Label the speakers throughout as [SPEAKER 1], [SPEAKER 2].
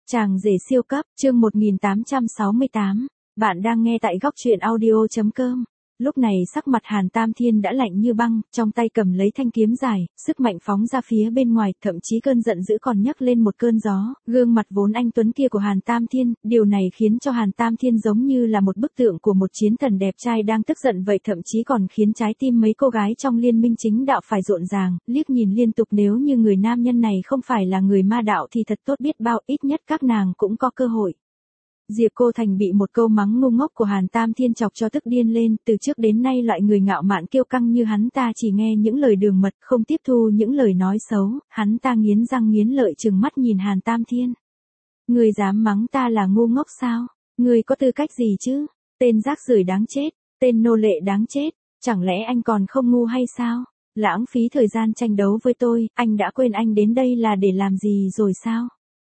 [SPEAKER 1] Chàng rể siêu cấp, chương 1868. Bạn đang nghe tại góc truyện audio.com. Lúc này sắc mặt Hàn Tam Thiên đã lạnh như băng, trong tay cầm lấy thanh kiếm dài, sức mạnh phóng ra phía bên ngoài, thậm chí cơn giận dữ còn nhấc lên một cơn gió. Gương mặt vốn anh tuấn kia của Hàn Tam Thiên, điều này khiến cho Hàn Tam Thiên giống như là một bức tượng của một chiến thần đẹp trai đang tức giận vậy, thậm chí còn khiến trái tim mấy cô gái trong liên minh chính đạo phải rộn ràng, liếc nhìn liên tục. Nếu như người nam nhân này không phải là người ma đạo thì thật tốt biết bao, ít nhất các nàng cũng có cơ hội. Diệp Cô Thành bị một câu mắng ngu ngốc của Hàn Tam Thiên chọc cho tức điên lên, từ trước đến nay loại người ngạo mạn kiêu căng như hắn ta chỉ nghe những lời đường mật, không tiếp thu những lời nói xấu, hắn ta nghiến răng nghiến lợi trừng mắt nhìn Hàn Tam Thiên. Ngươi dám mắng ta là ngu ngốc sao? Ngươi có tư cách gì chứ? Tên rác rưởi đáng chết, tên nô lệ đáng chết, chẳng lẽ anh còn không ngu hay sao? Lãng phí thời gian tranh đấu với tôi, anh đã quên anh đến đây là để làm gì rồi sao?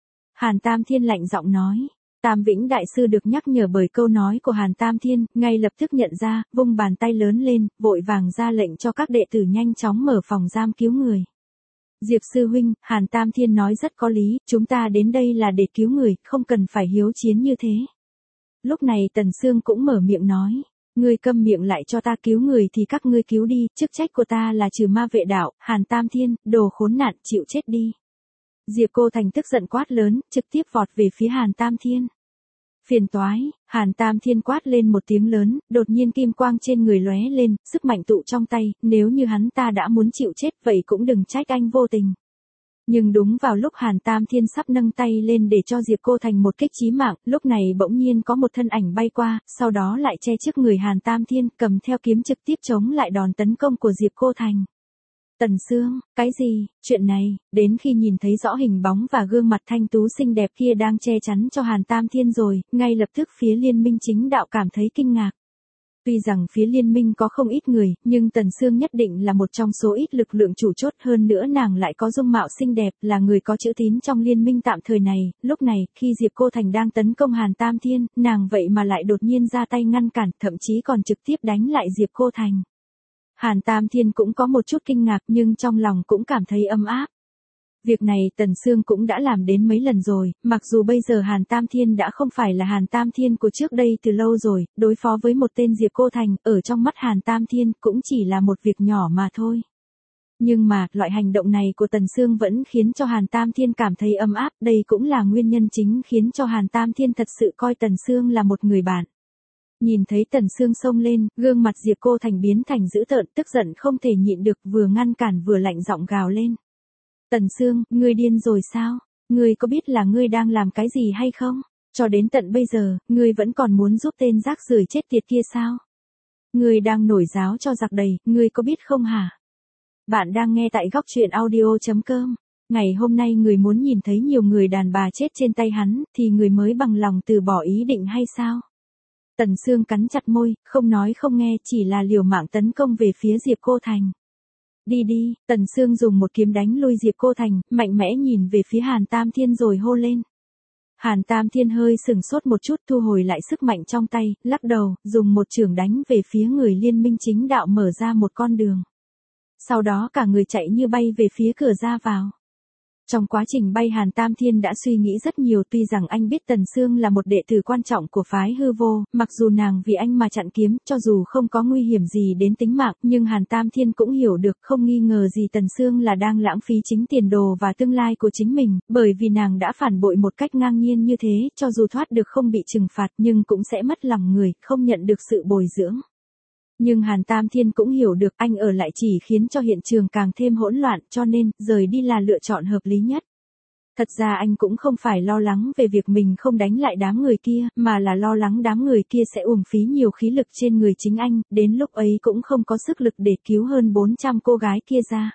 [SPEAKER 1] Hàn Tam Thiên lạnh giọng nói. Tam Vĩnh Đại Sư được nhắc nhở bởi câu nói của Hàn Tam Thiên, ngay lập tức nhận ra, vung bàn tay lớn lên, vội vàng ra lệnh cho các đệ tử nhanh chóng mở phòng giam cứu người. Diệp Sư Huynh, Hàn Tam Thiên nói rất có lý, chúng ta đến đây là để cứu người, không cần phải hiếu chiến như thế. Lúc này Tần Sương cũng mở miệng nói, ngươi câm miệng lại cho ta, cứu người thì các ngươi cứu đi, chức trách của ta là trừ ma vệ đạo. Hàn Tam Thiên, đồ khốn nạn, chịu chết đi. Diệp Cô Thành tức giận quát lớn, trực tiếp vọt về phía Hàn Tam Thiên. Phiền toái, Hàn Tam Thiên quát lên một tiếng lớn, đột nhiên kim quang trên người lóe lên, sức mạnh tụ trong tay, nếu như hắn ta đã muốn chịu chết vậy cũng đừng trách anh vô tình. Nhưng đúng vào lúc Hàn Tam Thiên sắp nâng tay lên để cho Diệp Cô Thành một kích chí mạng, lúc này bỗng nhiên có một thân ảnh bay qua, sau đó lại che trước người Hàn Tam Thiên, cầm theo kiếm trực tiếp chống lại đòn tấn công của Diệp Cô Thành. Tần Sương, cái gì, chuyện này, đến khi nhìn thấy rõ hình bóng và gương mặt thanh tú xinh đẹp kia đang che chắn cho Hàn Tam Thiên rồi, ngay lập tức phía liên minh chính đạo cảm thấy kinh ngạc. Tuy rằng phía liên minh có không ít người, nhưng Tần Sương nhất định là một trong số ít lực lượng chủ chốt, hơn nữa nàng lại có dung mạo xinh đẹp, là người có chữ tín trong liên minh tạm thời này. Lúc này, khi Diệp Cô Thành đang tấn công Hàn Tam Thiên, nàng vậy mà lại đột nhiên ra tay ngăn cản, thậm chí còn trực tiếp đánh lại Diệp Cô Thành. Hàn Tam Thiên cũng có một chút kinh ngạc nhưng trong lòng cũng cảm thấy ấm áp. Việc này Tần Sương cũng đã làm đến mấy lần rồi, mặc dù bây giờ Hàn Tam Thiên đã không phải là Hàn Tam Thiên của trước đây từ lâu rồi, đối phó với một tên Diệp Cô Thành, ở trong mắt Hàn Tam Thiên cũng chỉ là một việc nhỏ mà thôi. Nhưng mà, loại hành động này của Tần Sương vẫn khiến cho Hàn Tam Thiên cảm thấy ấm áp, đây cũng là nguyên nhân chính khiến cho Hàn Tam Thiên thật sự coi Tần Sương là một người bạn. Nhìn thấy Tần Sương xông lên, gương mặt Diệp Cô Thành biến thành dữ tợn, tức giận không thể nhịn được, vừa ngăn cản vừa lạnh giọng gào lên. Tần Sương, ngươi điên rồi sao? Ngươi có biết là ngươi đang làm cái gì hay không? Cho đến tận bây giờ, ngươi vẫn còn muốn giúp tên rác rưởi chết tiệt kia sao? Ngươi đang nổi giáo cho giặc đầy, ngươi có biết không hả? Bạn đang nghe tại góc truyện audio.com. Ngày hôm nay người muốn nhìn thấy nhiều người đàn bà chết trên tay hắn, thì người mới bằng lòng từ bỏ ý định hay sao? Tần Sương cắn chặt môi, không nói không nghe, chỉ là liều mạng tấn công về phía Diệp Cô Thành. Đi đi, Tần Sương dùng một kiếm đánh lui Diệp Cô Thành, mạnh mẽ nhìn về phía Hàn Tam Thiên rồi hô lên. Hàn Tam Thiên hơi sừng sốt một chút, thu hồi lại sức mạnh trong tay, lắc đầu, dùng một chưởng đánh về phía người liên minh chính đạo, mở ra một con đường. Sau đó cả người chạy như bay về phía cửa ra vào. Trong quá trình bay Hàn Tam Thiên đã suy nghĩ rất nhiều, tuy rằng anh biết Tần Sương là một đệ tử quan trọng của phái hư vô, mặc dù nàng vì anh mà chặn kiếm, cho dù không có nguy hiểm gì đến tính mạng, nhưng Hàn Tam Thiên cũng hiểu được, không nghi ngờ gì Tần Sương là đang lãng phí chính tiền đồ và tương lai của chính mình, bởi vì nàng đã phản bội một cách ngang nhiên như thế, cho dù thoát được không bị trừng phạt nhưng cũng sẽ mất lòng người, không nhận được sự bồi dưỡng. Nhưng Hàn Tam Thiên cũng hiểu được anh ở lại chỉ khiến cho hiện trường càng thêm hỗn loạn, cho nên, rời đi là lựa chọn hợp lý nhất. Thật ra anh cũng không phải lo lắng về việc mình không đánh lại đám người kia, mà là lo lắng đám người kia sẽ uổng phí nhiều khí lực trên người chính anh, đến lúc ấy cũng không có sức lực để cứu hơn 400 cô gái kia ra.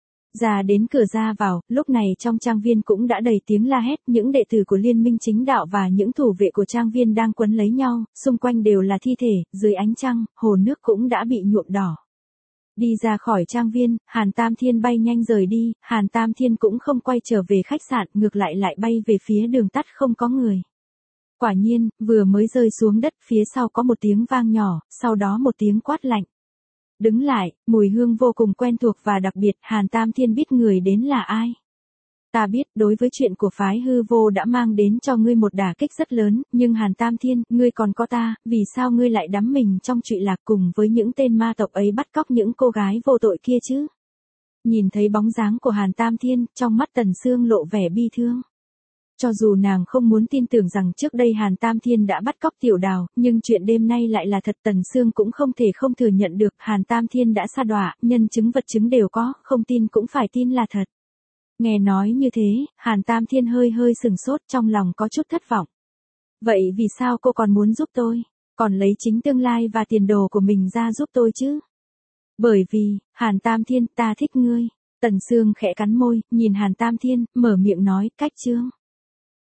[SPEAKER 1] Ra đến cửa ra vào, lúc này trong trang viên cũng đã đầy tiếng la hét, những đệ tử của liên minh chính đạo và những thủ vệ của trang viên đang quấn lấy nhau, xung quanh đều là thi thể, dưới ánh trăng, hồ nước cũng đã bị nhuộm đỏ. Đi ra khỏi trang viên, Hàn Tam Thiên bay nhanh rời đi, Hàn Tam Thiên cũng không quay trở về khách sạn, ngược lại lại bay về phía đường tắt không có người. Quả nhiên, vừa mới rơi xuống đất, phía sau có một tiếng vang nhỏ, sau đó một tiếng quát lạnh. Đứng lại, mùi hương vô cùng quen thuộc và đặc biệt, Hàn Tam Thiên biết người đến là ai. Ta biết đối với chuyện của phái hư vô đã mang đến cho ngươi một đả kích rất lớn, nhưng Hàn Tam Thiên, ngươi còn có ta, vì sao ngươi lại đắm mình trong trụy lạc cùng với những tên ma tộc ấy bắt cóc những cô gái vô tội kia chứ? Nhìn thấy bóng dáng của Hàn Tam Thiên, trong mắt Tần Sương lộ vẻ bi thương. Cho dù nàng không muốn tin tưởng rằng trước đây Hàn Tam Thiên đã bắt cóc Tiểu Đào, nhưng chuyện đêm nay lại là thật. Tần Sương cũng không thể không thừa nhận được Hàn Tam Thiên đã sa đọa, nhân chứng vật chứng đều có, không tin cũng phải tin là thật. Nghe nói như thế, Hàn Tam Thiên hơi sừng sốt, trong lòng có chút thất vọng. Vậy vì sao cô còn muốn giúp tôi? Còn lấy chính tương lai và tiền đồ của mình ra giúp tôi chứ? Bởi vì, Hàn Tam Thiên, ta thích ngươi. Tần Sương khẽ cắn môi, nhìn Hàn Tam Thiên, mở miệng nói, cách chương.